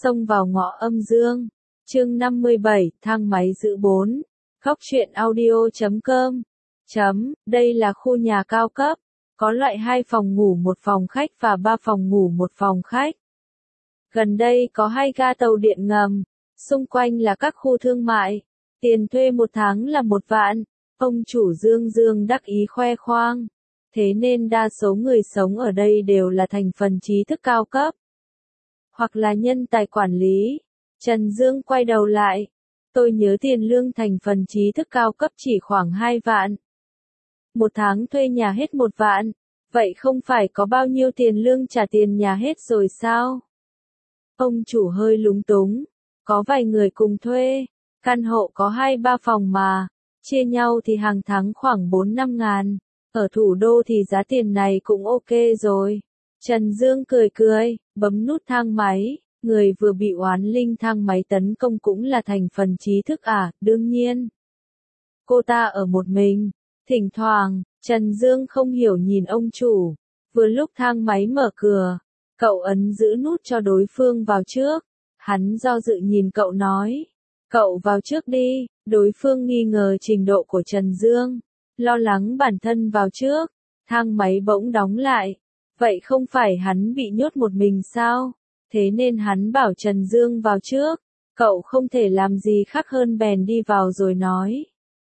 xông vào ngõ âm dương. Chương 57, thang máy giữ 4. Góc truyện audio.com. Đây là khu nhà cao cấp, có loại 2 phòng ngủ 1 phòng khách và 3 phòng ngủ 1 phòng khách. Gần đây có 2 ga tàu điện ngầm, xung quanh là các khu thương mại. Tiền thuê 1 tháng là 1 vạn. Ông chủ Dương đắc ý khoe khoang. Thế nên đa số người sống ở đây đều là thành phần trí thức cao cấp, hoặc là nhân tài quản lý. Trần Dương quay đầu lại. Tôi nhớ tiền lương thành phần trí thức cao cấp chỉ khoảng 2 vạn. 1 tháng thuê nhà hết 1 vạn. Vậy không phải có bao nhiêu tiền lương trả tiền nhà hết rồi sao? Ông chủ hơi lúng túng. Có vài người cùng thuê. Căn hộ có 2-3 phòng mà. Chia nhau thì hàng tháng khoảng 4-5 ngàn. Ở thủ đô thì giá tiền này cũng ok rồi. Trần Dương cười, bấm nút thang máy. Người vừa bị oán linh thang máy tấn công cũng là thành phần trí thức à, đương nhiên. Cô ta ở một mình. Thỉnh thoảng, Trần Dương không hiểu nhìn ông chủ. Vừa lúc thang máy mở cửa, cậu ấn giữ nút cho đối phương vào trước. Hắn do dự nhìn cậu nói. Cậu vào trước đi. Đối phương nghi ngờ trình độ của Trần Dương. Lo lắng bản thân vào trước. Thang máy bỗng đóng lại. Vậy không phải hắn bị nhốt một mình sao? Thế nên hắn bảo Trần Dương vào trước. Cậu không thể làm gì khác hơn bèn đi vào rồi nói.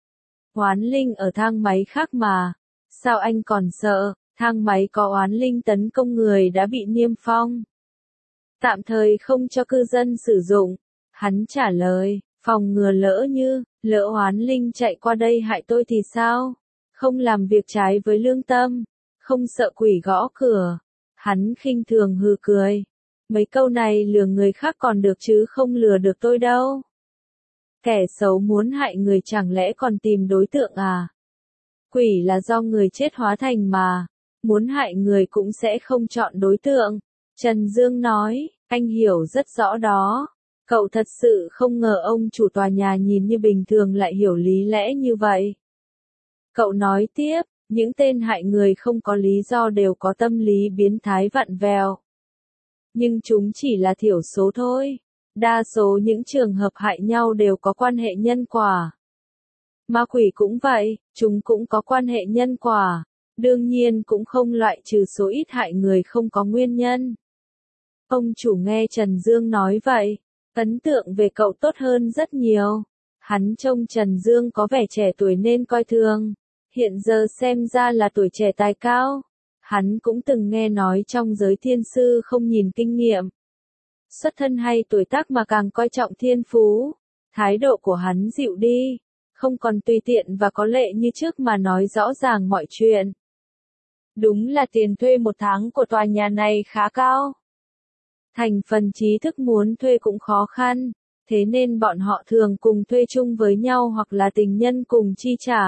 Oán linh ở thang máy khác mà. Sao anh còn sợ? Thang máy có oán linh tấn công người đã bị niêm phong. Tạm thời không cho cư dân sử dụng. Hắn trả lời, phòng ngừa lỡ oán linh chạy qua đây hại tôi thì sao? Không làm việc trái với lương tâm. Không sợ quỷ gõ cửa. Hắn khinh thường hừ cười. Mấy câu này lừa người khác còn được chứ không lừa được tôi đâu. Kẻ xấu muốn hại người chẳng lẽ còn tìm đối tượng à? Quỷ là do người chết hóa thành mà. Muốn hại người cũng sẽ không chọn đối tượng. Trần Dương nói, anh hiểu rất rõ đó. Cậu thật sự không ngờ ông chủ tòa nhà nhìn như bình thường lại hiểu lý lẽ như vậy. Cậu nói tiếp, những tên hại người không có lý do đều có tâm lý biến thái vặn vẹo. Nhưng chúng chỉ là thiểu số thôi. Đa số những trường hợp hại nhau đều có quan hệ nhân quả. Ma quỷ cũng vậy, chúng cũng có quan hệ nhân quả. Đương nhiên cũng không loại trừ số ít hại người không có nguyên nhân. Ông chủ nghe Trần Dương nói vậy, ấn tượng về cậu tốt hơn rất nhiều. Hắn trông Trần Dương có vẻ trẻ tuổi nên coi thường. Hiện giờ xem ra là tuổi trẻ tài cao. Hắn cũng từng nghe nói trong giới thiên sư không nhìn kinh nghiệm, xuất thân hay tuổi tác mà càng coi trọng thiên phú. Thái độ của hắn dịu đi, không còn tùy tiện và có lệ như trước mà nói rõ ràng mọi chuyện. Đúng là tiền thuê 1 tháng của tòa nhà này khá cao. Thành phần trí thức muốn thuê cũng khó khăn, thế nên bọn họ thường cùng thuê chung với nhau hoặc là tình nhân cùng chi trả.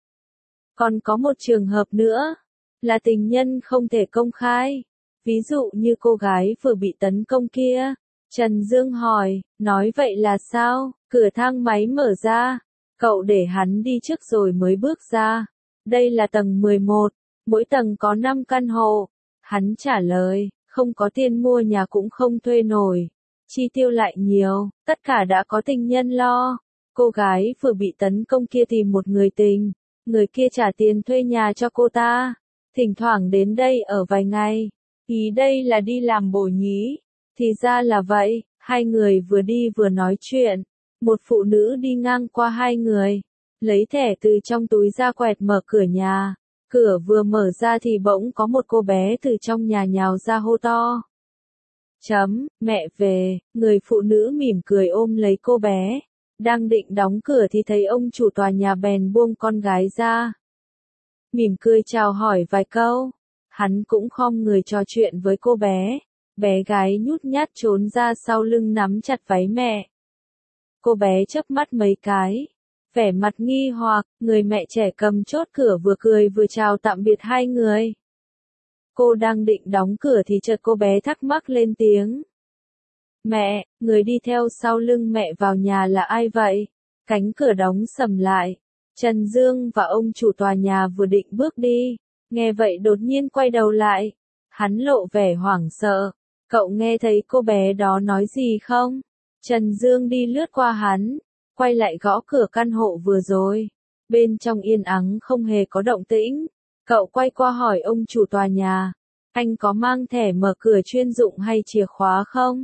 Còn có một trường hợp nữa, là tình nhân không thể công khai. Ví dụ như cô gái vừa bị tấn công kia. Trần Dương hỏi, nói vậy là sao? Cửa thang máy mở ra. Cậu để hắn đi trước rồi mới bước ra. Đây là tầng 11. Mỗi tầng có 5 căn hộ. Hắn trả lời, không có tiền mua nhà cũng không thuê nổi. Chi tiêu lại nhiều, tất cả đã có tình nhân lo. Cô gái vừa bị tấn công kia tìm một người tình. Người kia trả tiền thuê nhà cho cô ta. Thỉnh thoảng đến đây ở vài ngày. Ý đây là đi làm bổ nhí. Thì ra là vậy, 2 người vừa đi vừa nói chuyện. Một phụ nữ đi ngang qua 2 người. Lấy thẻ từ trong túi ra quẹt mở cửa nhà. Cửa vừa mở ra thì bỗng có một cô bé từ trong nhà nhào ra hô to. Mẹ về, người phụ nữ mỉm cười ôm lấy cô bé. Đang định đóng cửa thì thấy ông chủ tòa nhà bèn buông con gái ra. Mỉm cười chào hỏi vài câu. Hắn cũng khom người trò chuyện với cô bé. Bé gái nhút nhát trốn ra sau lưng nắm chặt váy mẹ. Cô bé chớp mắt mấy cái. Vẻ mặt nghi hoặc, người mẹ trẻ cầm chốt cửa vừa cười vừa chào tạm biệt 2 người. Cô đang định đóng cửa thì chợt cô bé thắc mắc lên tiếng. Mẹ, người đi theo sau lưng mẹ vào nhà là ai vậy? Cánh cửa đóng sầm lại. Trần Dương và ông chủ tòa nhà vừa định bước đi. Nghe vậy đột nhiên quay đầu lại. Hắn lộ vẻ hoảng sợ. Cậu nghe thấy cô bé đó nói gì không? Trần Dương đi lướt qua hắn, quay lại gõ cửa căn hộ vừa rồi. Bên trong yên ắng không hề có động tĩnh. Cậu quay qua hỏi ông chủ tòa nhà, anh có mang thẻ mở cửa chuyên dụng hay chìa khóa không?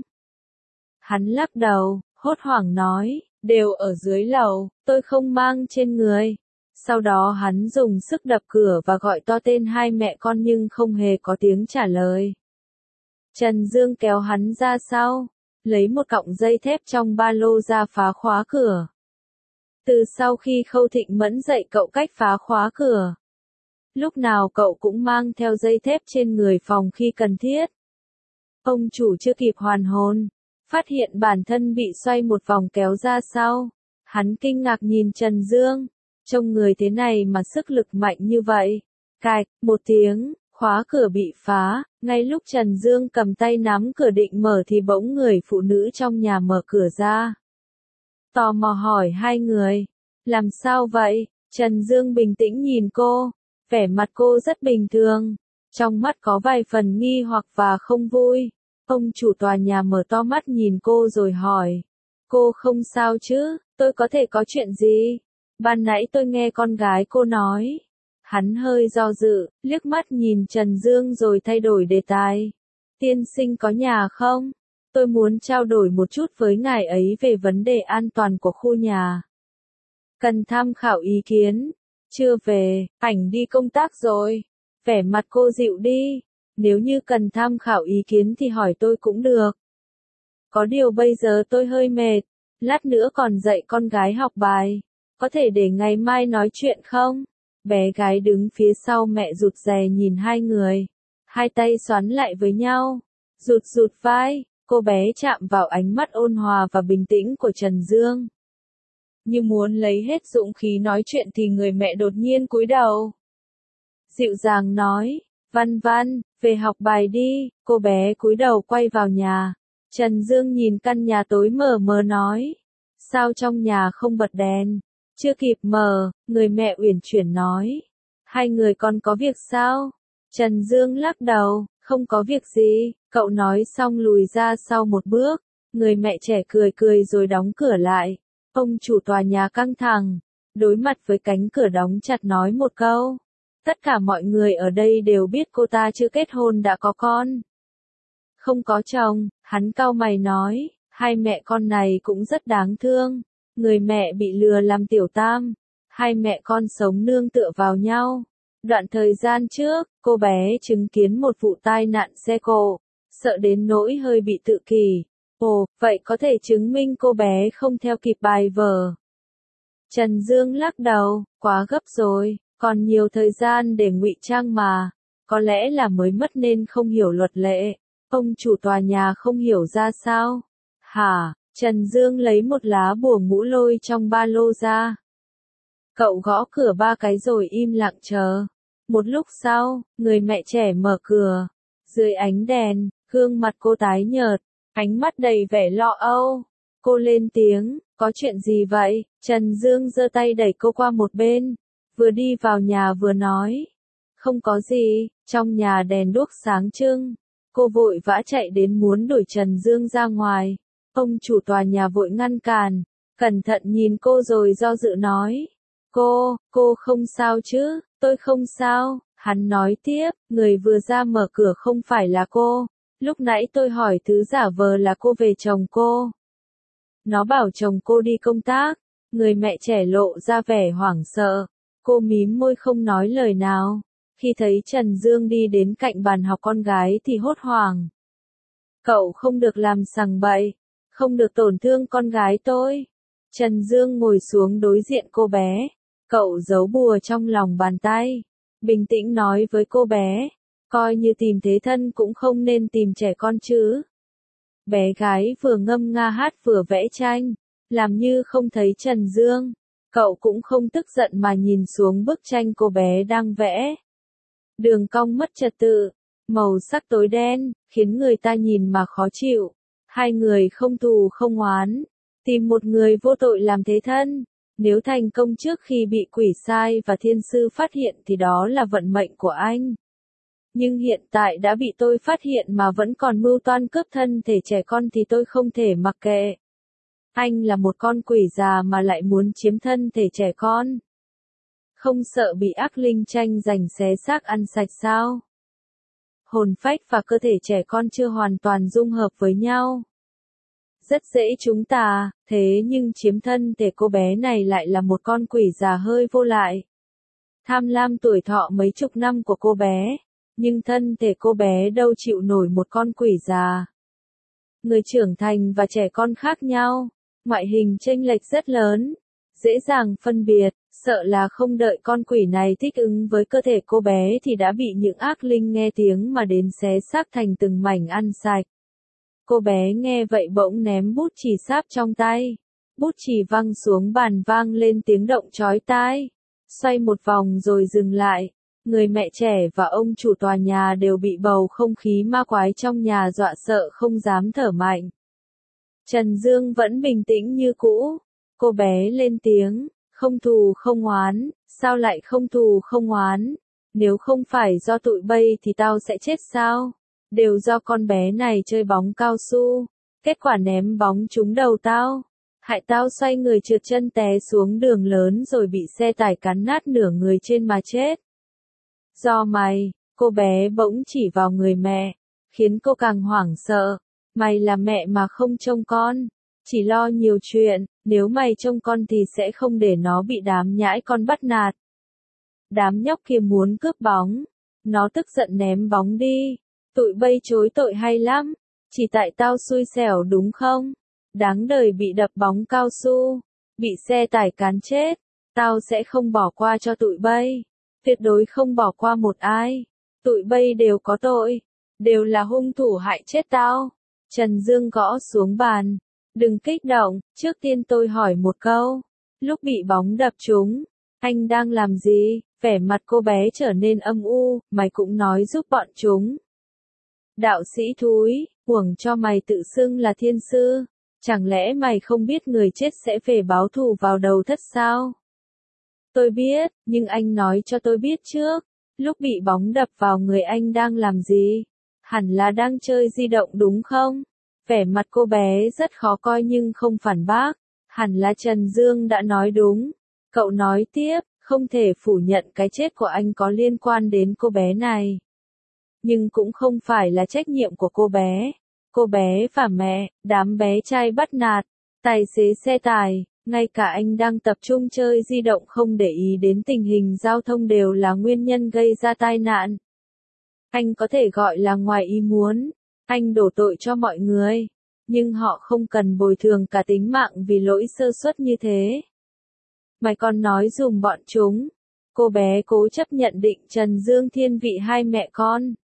Hắn lắc đầu, hốt hoảng nói, đều ở dưới lầu, tôi không mang trên người. Sau đó hắn dùng sức đập cửa và gọi to tên hai mẹ con nhưng không hề có tiếng trả lời. Trần Dương kéo hắn ra sau, lấy một cọng dây thép trong ba lô ra phá khóa cửa. Từ sau khi Khâu Thịnh Mẫn dạy cậu cách phá khóa cửa, lúc nào cậu cũng mang theo dây thép trên người phòng khi cần thiết. Ông chủ chưa kịp hoàn hồn, phát hiện bản thân bị xoay một vòng kéo ra sau. Hắn kinh ngạc nhìn Trần Dương, trông người thế này mà sức lực mạnh như vậy. Cạch, một tiếng, khóa cửa bị phá, ngay lúc Trần Dương cầm tay nắm cửa định mở thì bỗng người phụ nữ trong nhà mở cửa ra. Tò mò hỏi hai người, làm sao vậy? Trần Dương bình tĩnh nhìn cô, vẻ mặt cô rất bình thường, trong mắt có vài phần nghi hoặc và không vui. Ông chủ tòa nhà mở to mắt nhìn cô rồi hỏi, cô không sao chứ, tôi có thể có chuyện gì? Ban nãy tôi nghe con gái cô nói. Hắn hơi do dự, liếc mắt nhìn Trần Dương rồi thay đổi đề tài. Tiên sinh có nhà không? Tôi muốn trao đổi một chút với ngài ấy về vấn đề an toàn của khu nhà. Cần tham khảo ý kiến. Chưa về, ảnh đi công tác rồi. Vẻ mặt cô dịu đi. Nếu như cần tham khảo ý kiến thì hỏi tôi cũng được. Có điều bây giờ tôi hơi mệt. Lát nữa còn dạy con gái học bài. Có thể để ngày mai nói chuyện không? Bé gái đứng phía sau mẹ rụt rè nhìn hai người. Hai tay xoắn lại với nhau. Rụt rụt vai. Cô bé chạm vào ánh mắt ôn hòa và bình tĩnh của Trần Dương. Như muốn lấy hết dũng khí nói chuyện thì người mẹ đột nhiên cúi đầu. Dịu dàng nói, Văn Văn, về học bài đi. Cô bé cúi đầu quay vào nhà. Trần Dương nhìn căn nhà tối mờ mờ nói, sao trong nhà không bật đèn? Chưa kịp mở, người mẹ uyển chuyển nói, hai người còn có việc sao? Trần Dương lắc đầu, không có việc gì. Cậu nói xong lùi ra sau một bước. Người mẹ trẻ cười cười rồi đóng cửa lại. Ông chủ tòa nhà căng thẳng, đối mặt với cánh cửa đóng chặt nói một câu. Tất cả mọi người ở đây đều biết cô ta chưa kết hôn đã có con. Không có chồng, hắn cau mày nói, hai mẹ con này cũng rất đáng thương. Người mẹ bị lừa làm tiểu tam, hai mẹ con sống nương tựa vào nhau. Đoạn thời gian trước, cô bé chứng kiến một vụ tai nạn xe cộ, sợ đến nỗi hơi bị tự kỷ. Ồ, vậy có thể chứng minh cô bé không theo kịp bài vở. Trần Dương lắc đầu, quá gấp rồi, còn nhiều thời gian để ngụy trang mà. Có lẽ là mới mất nên không hiểu luật lệ. Ông chủ tòa nhà không hiểu ra sao. Hả? Trần Dương lấy một lá bùa ngũ lôi trong ba lô ra. Cậu gõ cửa ba cái rồi im lặng chờ. Một lúc sau, người mẹ trẻ mở cửa. Dưới ánh đèn, gương mặt cô tái nhợt, ánh mắt đầy vẻ lo âu. Cô lên tiếng, có chuyện gì vậy? Trần Dương giơ tay đẩy cô qua một bên. Vừa đi vào nhà vừa nói. Không có gì, trong nhà đèn đuốc sáng trưng. Cô vội vã chạy đến muốn đuổi Trần Dương ra ngoài. Ông chủ tòa nhà vội ngăn cản, cẩn thận nhìn cô rồi do dự nói. Cô không sao chứ? Tôi không sao. Hắn nói tiếp, người vừa ra mở cửa không phải là cô. Lúc nãy tôi hỏi thứ giả vờ là cô về chồng cô. Nó bảo chồng cô đi công tác. Người mẹ trẻ lộ ra vẻ hoảng sợ. Cô mím môi không nói lời nào. Khi thấy Trần Dương đi đến cạnh bàn học con gái thì hốt hoảng. Cậu không được làm sằng bậy. Không được tổn thương con gái tôi. Trần Dương ngồi xuống đối diện cô bé. Cậu giấu bùa trong lòng bàn tay. Bình tĩnh nói với cô bé. Coi như tìm thế thân cũng không nên tìm trẻ con chứ. Bé gái vừa ngâm nga hát vừa vẽ tranh. Làm như không thấy Trần Dương. Cậu cũng không tức giận mà nhìn xuống bức tranh cô bé đang vẽ. Đường cong mất trật tự. Màu sắc tối đen, khiến người ta nhìn mà khó chịu. Hai người không thù không oán, tìm một người vô tội làm thế thân. Nếu thành công trước khi bị quỷ sai và thiên sư phát hiện thì đó là vận mệnh của anh. Nhưng hiện tại đã bị tôi phát hiện mà vẫn còn mưu toan cướp thân thể trẻ con thì tôi không thể mặc kệ. Anh là một con quỷ già mà lại muốn chiếm thân thể trẻ con. Không sợ bị ác linh tranh giành xé xác ăn sạch sao? Hồn phách và cơ thể trẻ con chưa hoàn toàn dung hợp với nhau. Rất dễ chúng ta, thế nhưng chiếm thân thể cô bé này lại là một con quỷ già hơi vô lại. Tham lam tuổi thọ mấy chục năm của cô bé, nhưng thân thể cô bé đâu chịu nổi một con quỷ già. Người trưởng thành và trẻ con khác nhau, ngoại hình chênh lệch rất lớn, dễ dàng phân biệt, sợ là không đợi con quỷ này thích ứng với cơ thể cô bé thì đã bị những ác linh nghe tiếng mà đến xé xác thành từng mảnh ăn sạch. Cô bé nghe vậy bỗng ném bút chì sáp trong tay. Bút chì văng xuống bàn vang lên tiếng động chói tai. Xoay một vòng rồi dừng lại. Người mẹ trẻ và ông chủ tòa nhà đều bị bầu không khí ma quái trong nhà dọa sợ không dám thở mạnh. Trần Dương vẫn bình tĩnh như cũ. Cô bé lên tiếng, không thù không oán, sao lại không thù không oán? Nếu không phải do tụi bay thì tao sẽ chết sao? Đều do con bé này chơi bóng cao su, kết quả ném bóng trúng đầu tao, hại tao xoay người trượt chân té xuống đường lớn rồi bị xe tải cắn nát nửa người trên mà chết. Do mày, cô bé bỗng chỉ vào người mẹ, khiến cô càng hoảng sợ. Mày là mẹ mà không trông con, chỉ lo nhiều chuyện, nếu mày trông con thì sẽ không để nó bị đám nhãi con bắt nạt. Đám nhóc kia muốn cướp bóng, nó tức giận ném bóng đi. Tụi bay chối tội hay lắm, chỉ tại tao xui xẻo đúng không? Đáng đời bị đập bóng cao su, bị xe tải cán chết, tao sẽ không bỏ qua cho tụi bay, tuyệt đối không bỏ qua một ai. Tụi bay đều có tội, đều là hung thủ hại chết tao. Trần Dương gõ xuống bàn, đừng kích động, trước tiên tôi hỏi một câu, lúc bị bóng đập trúng, anh đang làm gì? Vẻ mặt cô bé trở nên âm u, mày cũng nói giúp bọn chúng. Đạo sĩ thúi, uổng cho mày tự xưng là thiên sư, chẳng lẽ mày không biết người chết sẽ về báo thù vào đầu thất sao? Tôi biết, nhưng anh nói cho tôi biết trước, lúc bị bóng đập vào người anh đang làm gì? Hẳn là đang chơi di động đúng không? Vẻ mặt cô bé rất khó coi nhưng không phản bác, hẳn là Trần Dương đã nói đúng. Cậu nói tiếp, không thể phủ nhận cái chết của anh có liên quan đến cô bé này. Nhưng cũng không phải là trách nhiệm của cô bé. Cô bé và mẹ, đám bé trai bắt nạt, tài xế xe tải, ngay cả anh đang tập trung chơi di động không để ý đến tình hình giao thông đều là nguyên nhân gây ra tai nạn. Anh có thể gọi là ngoài ý muốn, anh đổ tội cho mọi người, nhưng họ không cần bồi thường cả tính mạng vì lỗi sơ suất như thế. Mày còn nói dùm bọn chúng. Cô bé cố chấp nhận định Trần Dương thiên vị hai mẹ con.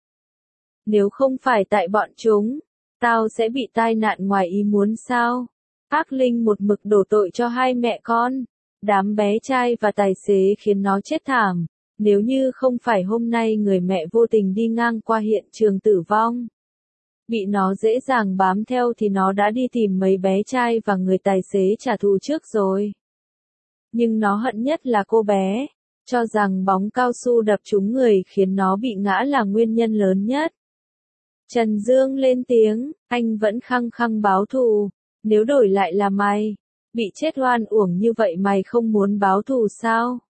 Nếu không phải tại bọn chúng, tao sẽ bị tai nạn ngoài ý muốn sao? Ác linh một mực đổ tội cho hai mẹ con. Đám bé trai và tài xế khiến nó chết thảm. Nếu như không phải hôm nay người mẹ vô tình đi ngang qua hiện trường tử vong, bị nó dễ dàng bám theo thì nó đã đi tìm mấy bé trai và người tài xế trả thù trước rồi. Nhưng nó hận nhất là cô bé, cho rằng bóng cao su đập trúng người khiến nó bị ngã là nguyên nhân lớn nhất. Trần Dương lên tiếng, anh vẫn khăng khăng báo thù, nếu đổi lại là mày, bị chết oan uổng như vậy mày không muốn báo thù sao?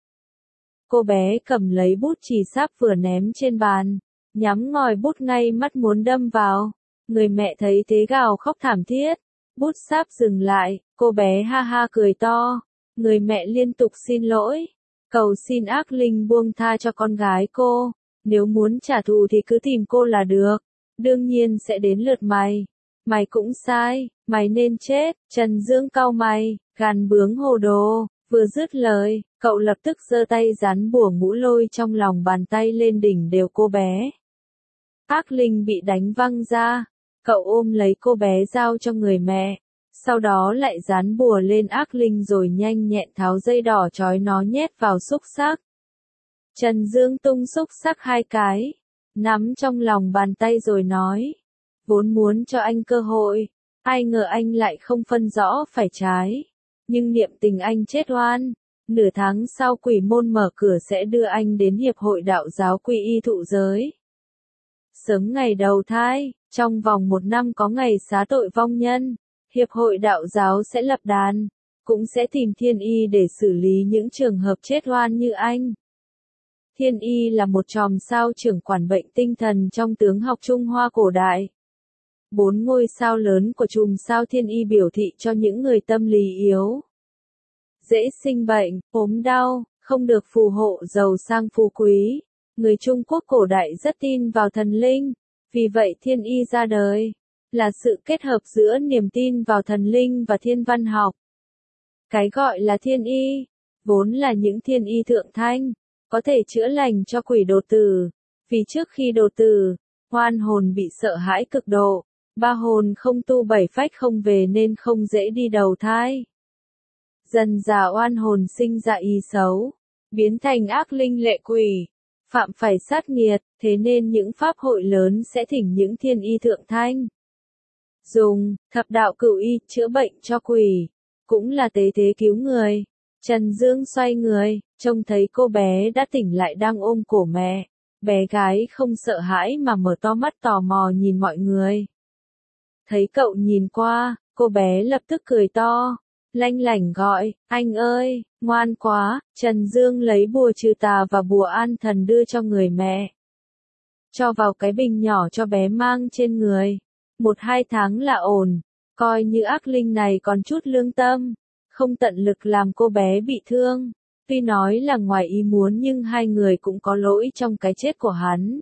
Cô bé cầm lấy bút chì sáp vừa ném trên bàn, nhắm ngòi bút ngay mắt muốn đâm vào. Người mẹ thấy thế gào khóc thảm thiết, bút sáp dừng lại, cô bé ha ha cười to. Người mẹ liên tục xin lỗi, cầu xin ác linh buông tha cho con gái cô, nếu muốn trả thù thì cứ tìm cô là được, đương nhiên sẽ đến lượt mày. Mày cũng sai, mày nên chết. Trần Dương cau mày, gàn bướng hồ đồ. Vừa dứt lời, cậu lập tức giơ tay dán bùa ngũ lôi trong lòng bàn tay lên đỉnh đều cô bé. Ác linh bị đánh văng ra, cậu ôm lấy cô bé giao cho người mẹ, sau đó lại dán bùa lên ác linh rồi nhanh nhẹn tháo dây đỏ trói nó nhét vào xúc xắc. Trần Dương tung xúc xắc 2 cái, nắm trong lòng bàn tay rồi nói, vốn muốn cho anh cơ hội, ai ngờ anh lại không phân rõ phải trái. Nhưng niệm tình anh chết oan, nửa tháng sau quỷ môn mở cửa sẽ đưa anh đến Hiệp hội Đạo giáo Quy y thụ giới. Sớm ngày đầu thai, trong vòng 1 năm có ngày xá tội vong nhân, Hiệp hội Đạo giáo sẽ lập đàn, cũng sẽ tìm thiên y để xử lý những trường hợp chết oan như anh. Thiên y là một chòm sao trưởng quản bệnh tinh thần trong tướng học Trung Hoa cổ đại. 4 ngôi sao lớn của chùm sao thiên y biểu thị cho những người tâm lý yếu, dễ sinh bệnh, ốm đau, không được phù hộ giàu sang phú quý. Người Trung Quốc cổ đại rất tin vào thần linh, vì vậy thiên y ra đời là sự kết hợp giữa niềm tin vào thần linh và thiên văn học. Cái gọi là thiên y, vốn là những thiên y thượng thanh, có thể chữa lành cho quỷ đột tử, vì trước khi đột tử, oan hồn bị sợ hãi cực độ, 3 hồn không tu 7 phách không về nên không dễ đi đầu thai. Dần dà oan hồn sinh ra ý xấu, biến thành ác linh lệ quỷ, phạm phải sát nghiệt, thế nên những pháp hội lớn sẽ thỉnh những thiên y thượng thanh. Dùng thập đạo cửu y chữa bệnh cho quỷ, cũng là tế thế cứu người. Trần Dương xoay người, trông thấy cô bé đã tỉnh lại đang ôm cổ mẹ. Bé gái không sợ hãi mà mở to mắt tò mò nhìn mọi người. Thấy cậu nhìn qua, cô bé lập tức cười to, lanh lảnh gọi, anh ơi, ngoan quá. Trần Dương lấy bùa trừ tà và bùa an thần đưa cho người mẹ. Cho vào cái bình nhỏ cho bé mang trên người. 1-2 tháng là ổn, coi như ác linh này còn chút lương tâm, không tận lực làm cô bé bị thương. Tuy nói là ngoài ý muốn nhưng hai người cũng có lỗi trong cái chết của hắn.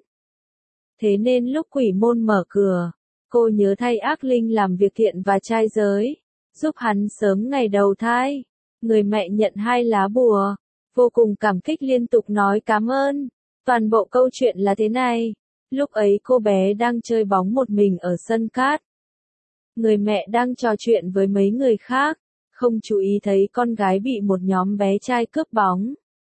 Thế nên lúc quỷ môn mở cửa, cô nhớ thay ác linh làm việc thiện và trai giới, giúp hắn sớm ngày đầu thai. Người mẹ nhận 2 lá bùa, vô cùng cảm kích liên tục nói cảm ơn. Toàn bộ câu chuyện là thế này. Lúc ấy cô bé đang chơi bóng một mình ở sân cát. Người mẹ đang trò chuyện với mấy người khác, không chú ý thấy con gái bị một nhóm bé trai cướp bóng.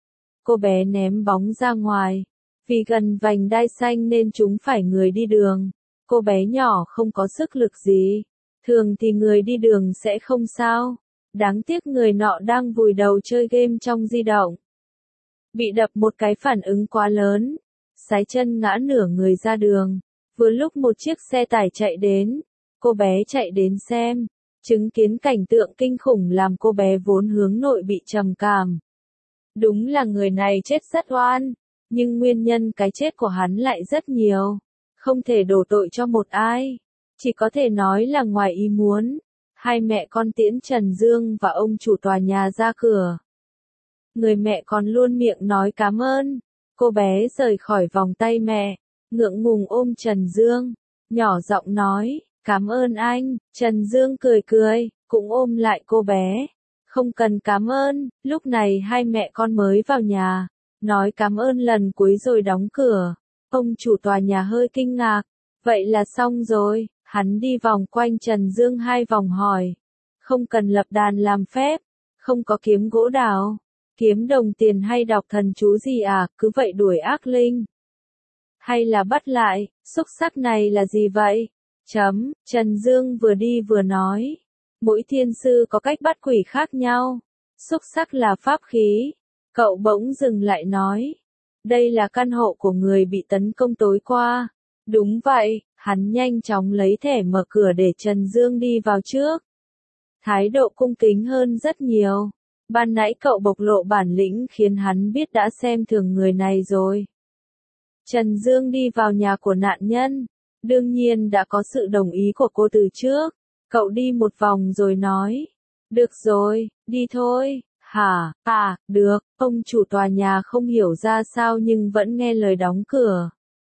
Cô bé ném bóng ra ngoài, vì gần vành đai xanh nên chúng phải người đi đường. Cô bé nhỏ không có sức lực gì, thường thì người đi đường sẽ không sao. Đáng tiếc người nọ đang vùi đầu chơi game trong di động. Bị đập một cái phản ứng quá lớn, sái chân ngã nửa người ra đường. Vừa lúc một chiếc xe tải chạy đến, cô bé chạy đến xem, chứng kiến cảnh tượng kinh khủng làm cô bé vốn hướng nội bị trầm cảm. Đúng là người này chết rất oan, nhưng nguyên nhân cái chết của hắn lại rất nhiều, không thể đổ tội cho một ai, chỉ có thể nói là ngoài ý muốn. Hai mẹ con tiễn Trần Dương và ông chủ tòa nhà ra cửa. Người mẹ còn luôn miệng nói cảm ơn. Cô bé rời khỏi vòng tay mẹ, ngượng ngùng ôm Trần Dương, nhỏ giọng nói, cảm ơn anh. Trần Dương cười cười, cũng ôm lại cô bé. Không cần cảm ơn. Lúc này hai mẹ con mới vào nhà, nói cảm ơn lần cuối rồi đóng cửa. Ông chủ tòa nhà hơi kinh ngạc, vậy là xong rồi. Hắn đi vòng quanh Trần Dương 2 vòng hỏi, không cần lập đàn làm phép, không có kiếm gỗ đào, kiếm đồng tiền hay đọc thần chú gì à, cứ vậy đuổi ác linh. Hay là bắt lại, xúc sắc này là gì vậy? Trần Dương vừa đi vừa nói, mỗi thiên sư có cách bắt quỷ khác nhau, xúc sắc là pháp khí. Cậu bỗng dừng lại nói, đây là căn hộ của người bị tấn công tối qua. Đúng vậy, hắn nhanh chóng lấy thẻ mở cửa để Trần Dương đi vào trước. Thái độ cung kính hơn rất nhiều. Ban nãy cậu bộc lộ bản lĩnh khiến hắn biết đã xem thường người này rồi. Trần Dương đi vào nhà của nạn nhân. Đương nhiên đã có sự đồng ý của cô từ trước. Cậu đi một vòng rồi nói. Được rồi, đi thôi. Hả, được. Ông chủ tòa nhà không hiểu ra sao nhưng vẫn nghe lời đóng cửa.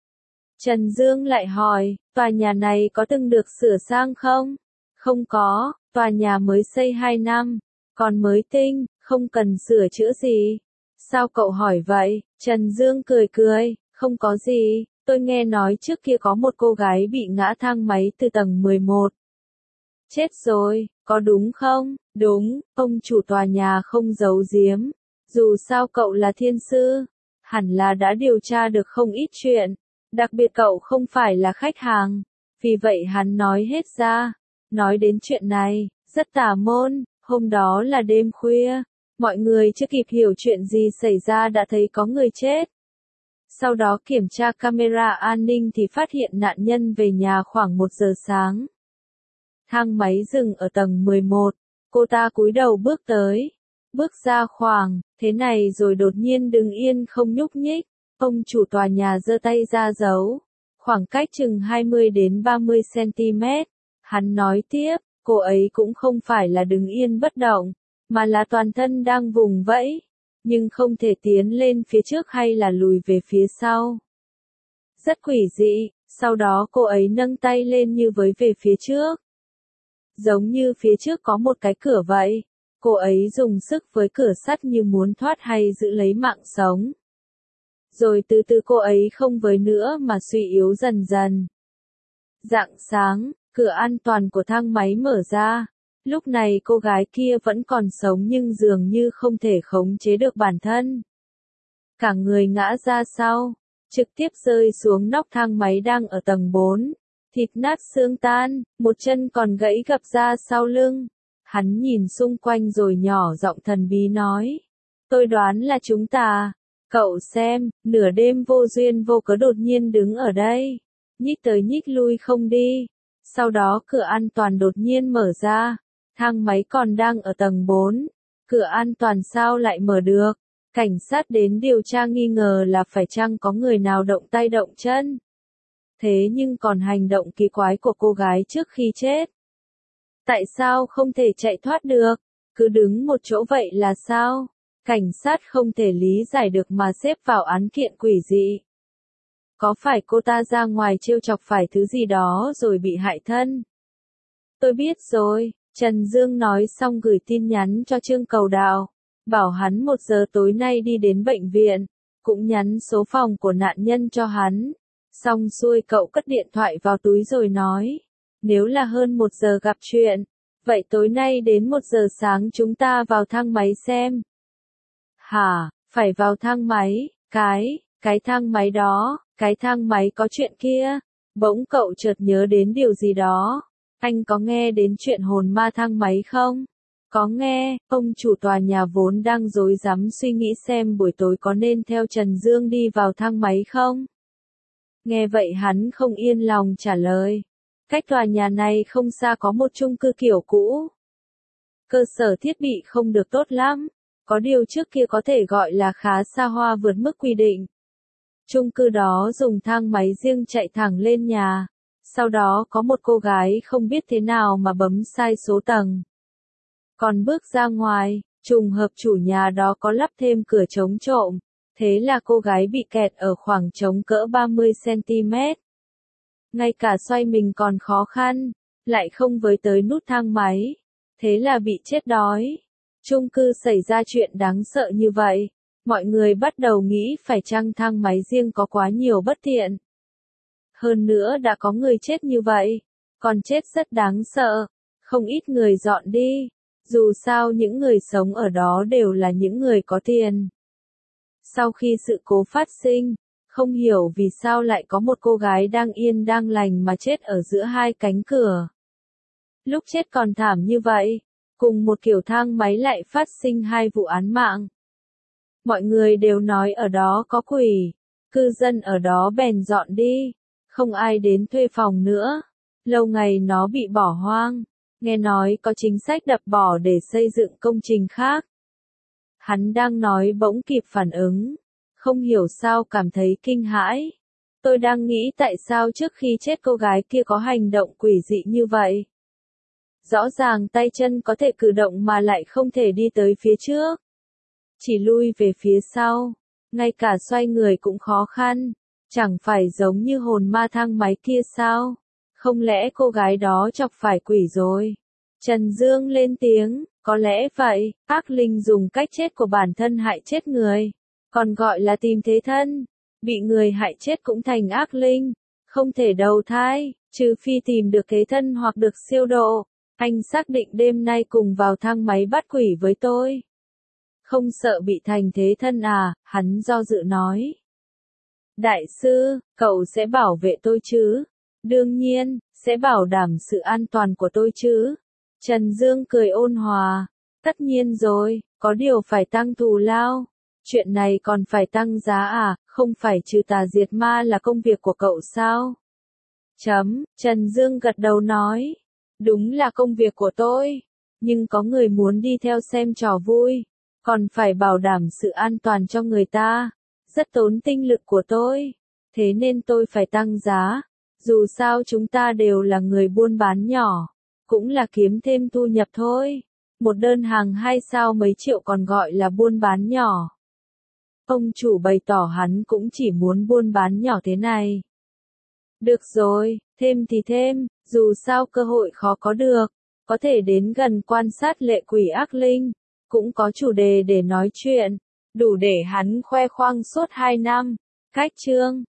Trần Dương lại hỏi, tòa nhà này có từng được sửa sang không? Không có, tòa nhà mới xây 2 năm, còn mới tinh, không cần sửa chữa gì. Sao cậu hỏi vậy? Trần Dương cười cười, không có gì, tôi nghe nói trước kia có một cô gái bị ngã thang máy từ tầng 11. Chết rồi, có đúng không? Đúng, ông chủ tòa nhà không giấu giếm. Dù sao cậu là thiên sư, hẳn là đã điều tra được không ít chuyện. Đặc biệt cậu không phải là khách hàng, vì vậy hắn nói hết ra. Nói đến chuyện này, rất tà môn, hôm đó là đêm khuya, mọi người chưa kịp hiểu chuyện gì xảy ra đã thấy có người chết. Sau đó kiểm tra camera an ninh thì phát hiện nạn nhân về nhà khoảng 1 giờ sáng. Thang máy dừng ở tầng 11, cô ta cúi đầu bước tới, bước ra khoảng, thế này rồi đột nhiên đứng yên không nhúc nhích, ông chủ tòa nhà giơ tay ra dấu, khoảng cách chừng 20 đến 30 cm, hắn nói tiếp, cô ấy cũng không phải là đứng yên bất động, mà là toàn thân đang vùng vẫy, nhưng không thể tiến lên phía trước hay là lùi về phía sau. Rất quỷ dị, sau đó cô ấy nâng tay lên như với về phía trước. Giống như phía trước có một cái cửa vậy, cô ấy dùng sức với cửa sắt như muốn thoát hay giữ lấy mạng sống. Rồi từ từ cô ấy không với nữa mà suy yếu dần dần. Rạng sáng, cửa an toàn của thang máy mở ra. Lúc này cô gái kia vẫn còn sống nhưng dường như không thể khống chế được bản thân. Cả người ngã ra sau, trực tiếp rơi xuống nóc thang máy đang ở tầng 4. Thịt nát xương tan, một chân còn gãy gập ra sau lưng. Hắn nhìn xung quanh rồi nhỏ giọng thần bí nói. Tôi đoán là chúng ta. Cậu xem, nửa đêm vô duyên vô cớ đột nhiên đứng ở đây. Nhích tới nhích lui không đi. Sau đó cửa an toàn đột nhiên mở ra. Thang máy còn đang ở tầng 4. Cửa an toàn sao lại mở được? Cảnh sát đến điều tra nghi ngờ là phải chăng có người nào động tay động chân. Thế nhưng còn hành động kỳ quái của cô gái trước khi chết. Tại sao không thể chạy thoát được? Cứ đứng một chỗ vậy là sao? Cảnh sát không thể lý giải được mà xếp vào án kiện quỷ dị. Có phải cô ta ra ngoài trêu chọc phải thứ gì đó rồi bị hại thân? Tôi biết rồi, Trần Dương nói xong gửi tin nhắn cho Trương Cầu Đào, bảo hắn 1 giờ tối nay đi đến bệnh viện, cũng nhắn số phòng của nạn nhân cho hắn. Xong xuôi cậu cất điện thoại vào túi rồi nói, nếu là hơn 1 giờ gặp chuyện, vậy tối nay đến 1 giờ sáng chúng ta vào thang máy xem. Hả, phải vào thang máy, cái thang máy đó, cái thang máy có chuyện kia. Bỗng cậu chợt nhớ đến điều gì đó. Anh có nghe đến chuyện hồn ma thang máy không? Có nghe, ông chủ tòa nhà vốn đang rối rắm suy nghĩ xem buổi tối có nên theo Trần Dương đi vào thang máy không? Nghe vậy hắn không yên lòng trả lời. Cách tòa nhà này không xa có một chung cư kiểu cũ. Cơ sở thiết bị không được tốt lắm, có điều trước kia có thể gọi là khá xa hoa vượt mức quy định. Chung cư đó dùng thang máy riêng chạy thẳng lên nhà. Sau đó có một cô gái không biết thế nào mà bấm sai số tầng. Còn bước ra ngoài, trùng hợp chủ nhà đó có lắp thêm cửa chống trộm. Thế là cô gái bị kẹt ở khoảng trống cỡ 30 cm. Ngay cả xoay mình còn khó khăn, lại không với tới nút thang máy. Thế là bị chết đói. Chung cư xảy ra chuyện đáng sợ như vậy. Mọi người bắt đầu nghĩ phải chăng thang máy riêng có quá nhiều bất tiện. Hơn nữa đã có người chết như vậy. Còn chết rất đáng sợ. Không ít người dọn đi. Dù sao những người sống ở đó đều là những người có tiền. Sau khi sự cố phát sinh, không hiểu vì sao lại có một cô gái đang yên đang lành mà chết ở giữa hai cánh cửa. Lúc chết còn thảm như vậy, cùng một kiểu thang máy lại phát sinh 2 vụ án mạng. Mọi người đều nói ở đó có quỷ, cư dân ở đó bèn dọn đi, không ai đến thuê phòng nữa. Lâu ngày nó bị bỏ hoang, nghe nói có chính sách đập bỏ để xây dựng công trình khác. Hắn đang nói bỗng kịp phản ứng, không hiểu sao cảm thấy kinh hãi. Tôi đang nghĩ tại sao trước khi chết cô gái kia có hành động quỷ dị như vậy. Rõ ràng tay chân có thể cử động mà lại không thể đi tới phía trước. Chỉ lui về phía sau, ngay cả xoay người cũng khó khăn. Chẳng phải giống như hồn ma thang máy kia sao? Không lẽ cô gái đó chọc phải quỷ rồi? Trần Dương lên tiếng, có lẽ vậy, ác linh dùng cách chết của bản thân hại chết người. Còn gọi là tìm thế thân. Bị người hại chết cũng thành ác linh. Không thể đầu thai, trừ phi tìm được thế thân hoặc được siêu độ. Anh xác định đêm nay cùng vào thang máy bắt quỷ với tôi. Không sợ bị thành thế thân à, hắn do dự nói. Đại sư, cậu sẽ bảo vệ tôi chứ? Đương nhiên, sẽ bảo đảm sự an toàn của tôi chứ? Trần Dương cười ôn hòa. Tất nhiên rồi, có điều phải tăng thù lao. Chuyện này còn phải tăng giá à, Không phải trừ tà diệt ma là công việc của cậu sao? Trần Dương gật đầu nói. Đúng là công việc của tôi. Nhưng có người muốn đi theo xem trò vui. Còn phải bảo đảm sự an toàn cho người ta. Rất tốn tinh lực của tôi. Thế nên tôi phải tăng giá. Dù sao chúng ta đều là người buôn bán nhỏ. Cũng là kiếm thêm thu nhập thôi. Một đơn hàng 2 sao mấy triệu còn gọi là buôn bán nhỏ. Ông chủ bày tỏ hắn cũng chỉ muốn buôn bán nhỏ thế này. Được rồi, thêm thì thêm, dù sao cơ hội khó có được. Có thể đến gần quan sát lệ quỷ ác linh. Cũng có chủ đề để nói chuyện. Đủ để hắn khoe khoang suốt 2 năm. Cách chương